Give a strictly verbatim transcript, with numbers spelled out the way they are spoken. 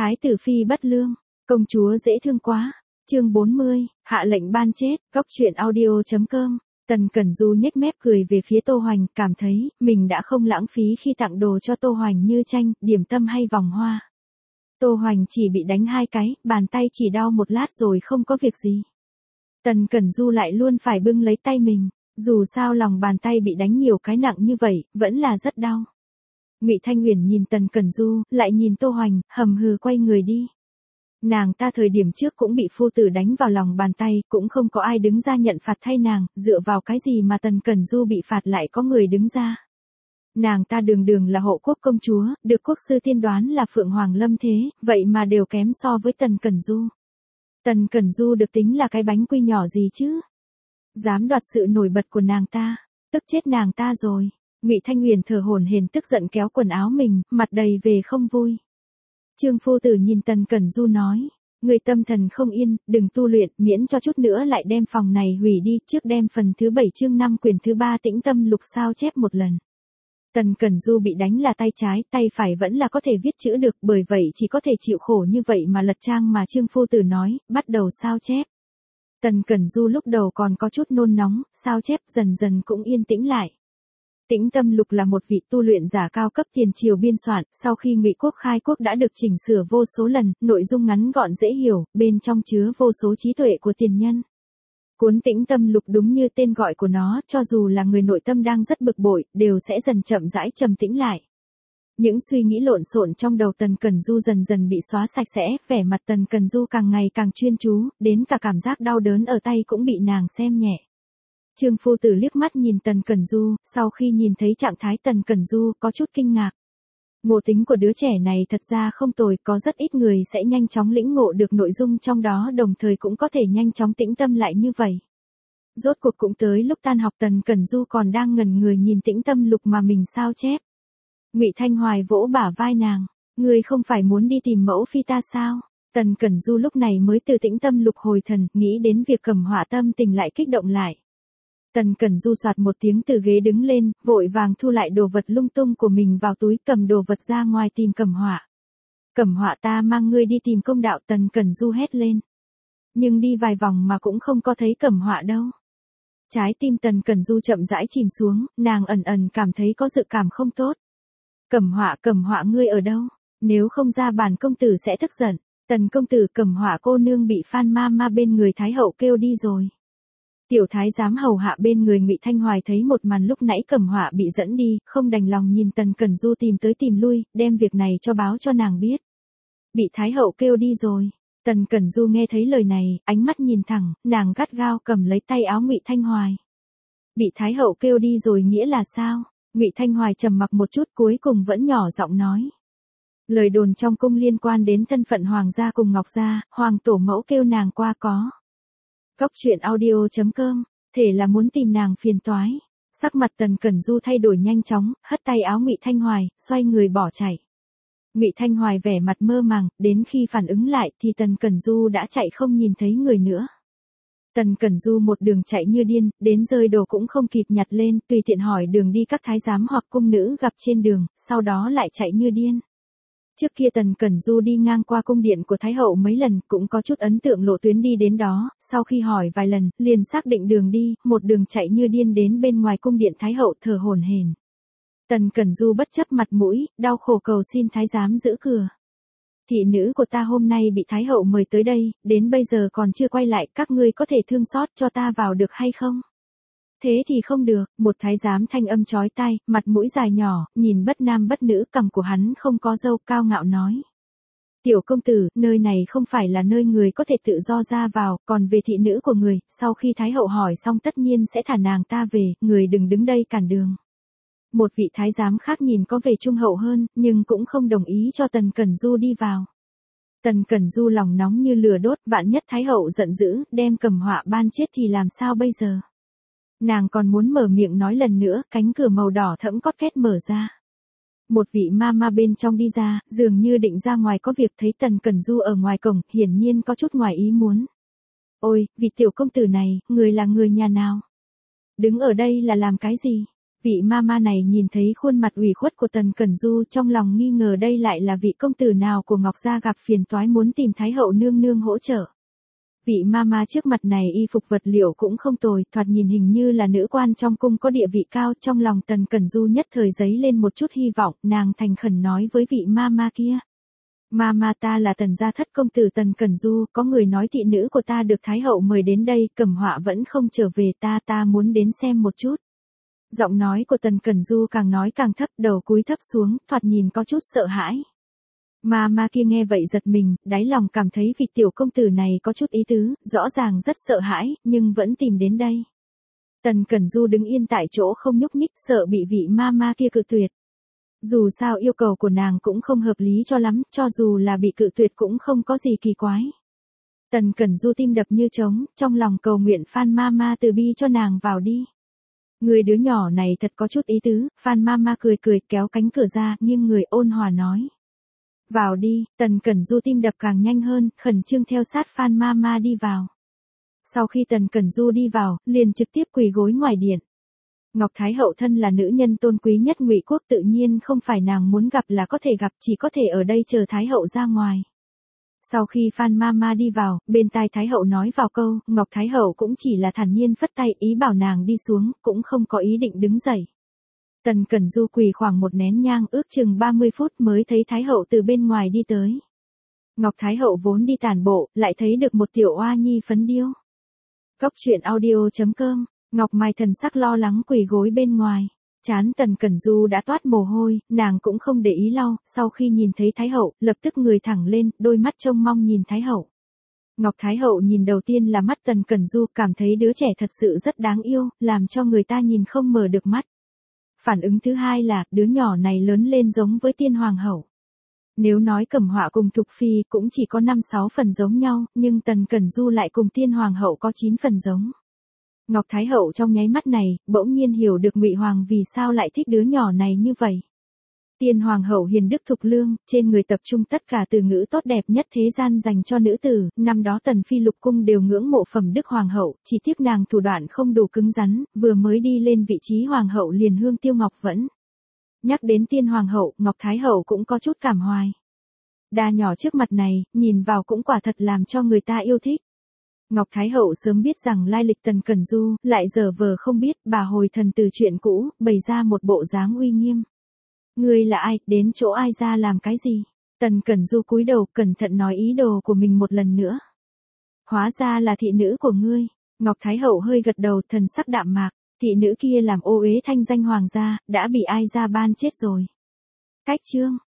Thái tử phi bất lương, công chúa dễ thương quá. Chương bốn mươi, hạ lệnh ban chết. Góc truyện audio chấm com. Tần Cẩn Du nhếch mép cười về phía Tô Hoành, cảm thấy mình đã không lãng phí khi tặng đồ cho Tô Hoành như tranh, điểm tâm hay vòng hoa. Tô Hoành chỉ bị đánh hai cái, bàn tay chỉ đau một lát rồi không có việc gì. Tần Cẩn Du lại luôn phải bưng lấy tay mình, dù sao lòng bàn tay bị đánh nhiều cái nặng như vậy, vẫn là rất đau. Ngụy Thanh Uyển nhìn Tần Cẩn Du, lại nhìn Tô Hoành, hầm hừ quay người đi. Nàng ta thời điểm trước cũng bị phu tử đánh vào lòng bàn tay, cũng không có ai đứng ra nhận phạt thay nàng, dựa vào cái gì mà Tần Cẩn Du bị phạt lại có người đứng ra. Nàng ta đường đường là hộ quốc công chúa, được quốc sư tiên đoán là Phượng Hoàng Lâm thế, vậy mà đều kém so với Tần Cẩn Du. Tần Cẩn Du được tính là cái bánh quy nhỏ gì chứ? Dám đoạt sự nổi bật của nàng ta, tức chết nàng ta rồi. Ngụy Thanh Uyển thở hổn hển tức giận kéo quần áo mình, mặt đầy về không vui. Trương phu tử nhìn Tần Cẩn Du nói, người tâm thần không yên, đừng tu luyện, miễn cho chút nữa lại đem phòng này hủy đi, trước đem phần thứ bảy chương năm quyển thứ ba tĩnh tâm lục sao chép một lần. Tần Cẩn Du bị đánh là tay trái, tay phải vẫn là có thể viết chữ được, bởi vậy chỉ có thể chịu khổ như vậy mà lật trang mà Trương phu tử nói, bắt đầu sao chép. Tần Cẩn Du lúc đầu còn có chút nôn nóng, sao chép dần dần cũng yên tĩnh lại. Tĩnh tâm lục là một vị tu luyện giả cao cấp tiền triều biên soạn, sau khi Ngụy quốc khai quốc đã được chỉnh sửa vô số lần, nội dung ngắn gọn dễ hiểu, bên trong chứa vô số trí tuệ của tiền nhân. Cuốn Tĩnh tâm lục đúng như tên gọi của nó, cho dù là người nội tâm đang rất bực bội, đều sẽ dần chậm rãi trầm tĩnh lại. Những suy nghĩ lộn xộn trong đầu Tần Cẩn Du dần dần bị xóa sạch sẽ, vẻ mặt Tần Cẩn Du càng ngày càng chuyên chú, đến cả cảm giác đau đớn ở tay cũng bị nàng xem nhẹ. Trương phu tử liếc mắt nhìn Tần Cẩn Du, sau khi nhìn thấy trạng thái Tần Cẩn Du có chút kinh ngạc. Ngộ tính của đứa trẻ này thật ra không tồi, có rất ít người sẽ nhanh chóng lĩnh ngộ được nội dung trong đó, đồng thời cũng có thể nhanh chóng tĩnh tâm lại như vậy. Rốt cuộc cũng tới lúc tan học, Tần Cẩn Du còn đang ngẩn người nhìn tĩnh tâm lục mà mình sao chép. Ngụy Thanh Hoài vỗ bả vai nàng, ngươi không phải muốn đi tìm mẫu phi ta sao? Tần Cẩn Du lúc này mới từ tĩnh tâm lục hồi thần, nghĩ đến việc Cẩm Họa tâm tình lại kích động lại. Tần Cẩn Du soạt một tiếng từ ghế đứng lên, vội vàng thu lại đồ vật lung tung của mình vào túi, cầm đồ vật ra ngoài tìm Cẩm Họa. Cẩm Họa, ta mang ngươi đi tìm công đạo, Tần Cẩn Du hét lên. Nhưng đi vài vòng mà cũng không có thấy Cẩm Họa đâu. Trái tim Tần Cẩn Du chậm rãi chìm xuống, nàng ẩn ẩn cảm thấy có dự cảm không tốt. Cẩm Họa, Cẩm Họa ngươi ở đâu? Nếu không ra bản công tử sẽ tức giận. Tần công tử, Cẩm Họa cô nương bị Phan ma ma bên người Thái hậu kêu đi rồi. Tiểu thái giám hầu hạ bên người Ngụy Thanh Hoài thấy một màn lúc nãy Cẩm Họa bị dẫn đi, không đành lòng nhìn Tần Cẩn Du tìm tới tìm lui, đem việc này cho báo cho nàng biết. Bị Thái hậu kêu đi rồi. Tần Cẩn Du nghe thấy lời này, ánh mắt nhìn thẳng, nàng gắt gao cầm lấy tay áo Ngụy Thanh Hoài. Bị Thái hậu kêu đi rồi nghĩa là sao? Ngụy Thanh Hoài trầm mặc một chút, cuối cùng vẫn nhỏ giọng nói. Lời đồn trong cung liên quan đến thân phận hoàng gia cùng Ngọc gia, hoàng tổ mẫu kêu nàng qua có. Góc truyện audio chấm com, thể là muốn tìm nàng phiền toái. Sắc mặt Tần Cẩn Du thay đổi nhanh chóng, hất tay áo Ngụy Thanh Hoài, xoay người bỏ chạy. Ngụy Thanh Hoài vẻ mặt mơ màng, đến khi phản ứng lại thì Tần Cẩn Du đã chạy không nhìn thấy người nữa. Tần Cẩn Du một đường chạy như điên, đến rơi đồ cũng không kịp nhặt lên, tùy tiện hỏi đường đi các thái giám hoặc cung nữ gặp trên đường, sau đó lại chạy như điên. Trước kia Tần Cẩn Du đi ngang qua cung điện của Thái hậu mấy lần, cũng có chút ấn tượng lộ tuyến đi đến đó, sau khi hỏi vài lần, liền xác định đường đi, một đường chạy như điên đến bên ngoài cung điện Thái hậu thở hổn hển. Tần Cẩn Du bất chấp mặt mũi, đau khổ cầu xin thái giám giữ cửa. Thị nữ của ta hôm nay bị Thái hậu mời tới đây, đến bây giờ còn chưa quay lại, các ngươi có thể thương xót cho ta vào được hay không? Thế thì không được, một thái giám thanh âm chói tai, mặt mũi dài nhỏ, nhìn bất nam bất nữ, cằm của hắn không có râu, cao ngạo nói. Tiểu công tử, nơi này không phải là nơi người có thể tự do ra vào, còn về thị nữ của người, sau khi Thái hậu hỏi xong tất nhiên sẽ thả nàng ta về, người đừng đứng đây cản đường. Một vị thái giám khác nhìn có vẻ trung hậu hơn, nhưng cũng không đồng ý cho Tần Cẩn Du đi vào. Tần Cẩn Du lòng nóng như lửa đốt, vạn nhất Thái hậu giận dữ, đem Cẩm Họa ban chết thì làm sao bây giờ? Nàng còn muốn mở miệng nói lần nữa, cánh cửa màu đỏ thẫm cót két mở ra. Một vị ma ma bên trong đi ra, dường như định ra ngoài có việc, thấy Tần Cẩn Du ở ngoài cổng, hiển nhiên có chút ngoài ý muốn. Ôi, vị tiểu công tử này, người là người nhà nào? Đứng ở đây là làm cái gì? Vị mama này nhìn thấy khuôn mặt ủy khuất của Tần Cẩn Du, trong lòng nghi ngờ đây lại là vị công tử nào của Ngọc gia gặp phiền toái muốn tìm Thái hậu nương nương hỗ trợ. Vị mama trước mặt này y phục vật liệu cũng không tồi, thoạt nhìn hình như là nữ quan trong cung có địa vị cao, trong lòng Tần Cẩn Du nhất thời dấy lên một chút hy vọng, nàng thành khẩn nói với vị mama kia. Mama, ta là Tần gia thất công tử Tần Cẩn Du, có người nói thị nữ của ta được Thái hậu mời đến đây, Cẩm Họa vẫn không trở về, ta ta muốn đến xem một chút. Giọng nói của Tần Cẩn Du càng nói càng thấp, đầu cúi thấp xuống, thoạt nhìn có chút sợ hãi. Mama kia nghe vậy giật mình, đáy lòng cảm thấy vị tiểu công tử này có chút ý tứ, rõ ràng rất sợ hãi, nhưng vẫn tìm đến đây. Tần Cẩn Du đứng yên tại chỗ không nhúc nhích, sợ bị vị mama kia cự tuyệt. Dù sao yêu cầu của nàng cũng không hợp lý cho lắm, cho dù là bị cự tuyệt cũng không có gì kỳ quái. Tần Cẩn Du tim đập như trống, trong lòng cầu nguyện Phan Mama từ bi cho nàng vào đi. Người đứa nhỏ này thật có chút ý tứ, Phan Mama cười cười kéo cánh cửa ra, nghiêng người ôn hòa nói. Vào đi, Tần Cẩn Du tim đập càng nhanh hơn, khẩn trương theo sát Phan Mama đi vào. Sau khi Tần Cẩn Du đi vào, liền trực tiếp quỳ gối ngoài điện. Ngọc Thái hậu thân là nữ nhân tôn quý nhất Ngụy quốc, tự nhiên không phải nàng muốn gặp là có thể gặp, chỉ có thể ở đây chờ Thái hậu ra ngoài. Sau khi Phan Mama đi vào, bên tai Thái hậu nói vào câu, Ngọc Thái hậu cũng chỉ là thản nhiên phất tay, ý bảo nàng đi xuống, cũng không có ý định đứng dậy. Tần Cẩn Du quỳ khoảng một nén nhang, ước chừng ba mươi phút mới thấy Thái hậu từ bên ngoài đi tới. Ngọc Thái hậu vốn đi tản bộ, lại thấy được một tiểu oa nhi phấn điêu. Góc truyện audio chấm com, Ngọc Mai thần sắc lo lắng quỳ gối bên ngoài. Chán Tần Cẩn Du đã toát mồ hôi, nàng cũng không để ý lau, sau khi nhìn thấy Thái hậu, lập tức người thẳng lên, đôi mắt trông mong nhìn Thái hậu. Ngọc Thái hậu nhìn đầu tiên là mắt Tần Cẩn Du, cảm thấy đứa trẻ thật sự rất đáng yêu, làm cho người ta nhìn không mở được mắt. Phản ứng thứ hai là, đứa nhỏ này lớn lên giống với tiên hoàng hậu. Nếu nói Cẩm Họa cùng Thục Phi cũng chỉ có năm sáu phần giống nhau, nhưng Tần Cẩn Du lại cùng tiên hoàng hậu có chín phần giống. Ngọc Thái hậu trong nháy mắt này, bỗng nhiên hiểu được Ngụy Hoàng vì sao lại thích đứa nhỏ này như vậy. Tiên hoàng hậu hiền đức thục lương, trên người tập trung tất cả từ ngữ tốt đẹp nhất thế gian dành cho nữ tử, năm đó Tần Phi lục cung đều ngưỡng mộ phẩm đức hoàng hậu, chỉ tiếc nàng thủ đoạn không đủ cứng rắn, vừa mới đi lên vị trí hoàng hậu liền hương tiêu ngọc vẫn. Nhắc đến tiên hoàng hậu, Ngọc Thái hậu cũng có chút cảm hoài. Đa nhỏ trước mặt này, nhìn vào cũng quả thật làm cho người ta yêu thích. Ngọc Thái hậu sớm biết rằng lai lịch Tần Cẩn Du, lại giờ vờ không biết, bà hồi thần từ chuyện cũ, bày ra một bộ dáng uy nghiêm. Ngươi là ai, đến chỗ ai ra làm cái gì? Tần Cẩn Du cúi đầu, cẩn thận nói ý đồ của mình một lần nữa. Hóa ra là thị nữ của ngươi. Ngọc Thái hậu hơi gật đầu, thần sắc đạm mạc, thị nữ kia làm ô uế thanh danh hoàng gia, đã bị ai ra ban chết rồi. Cách chương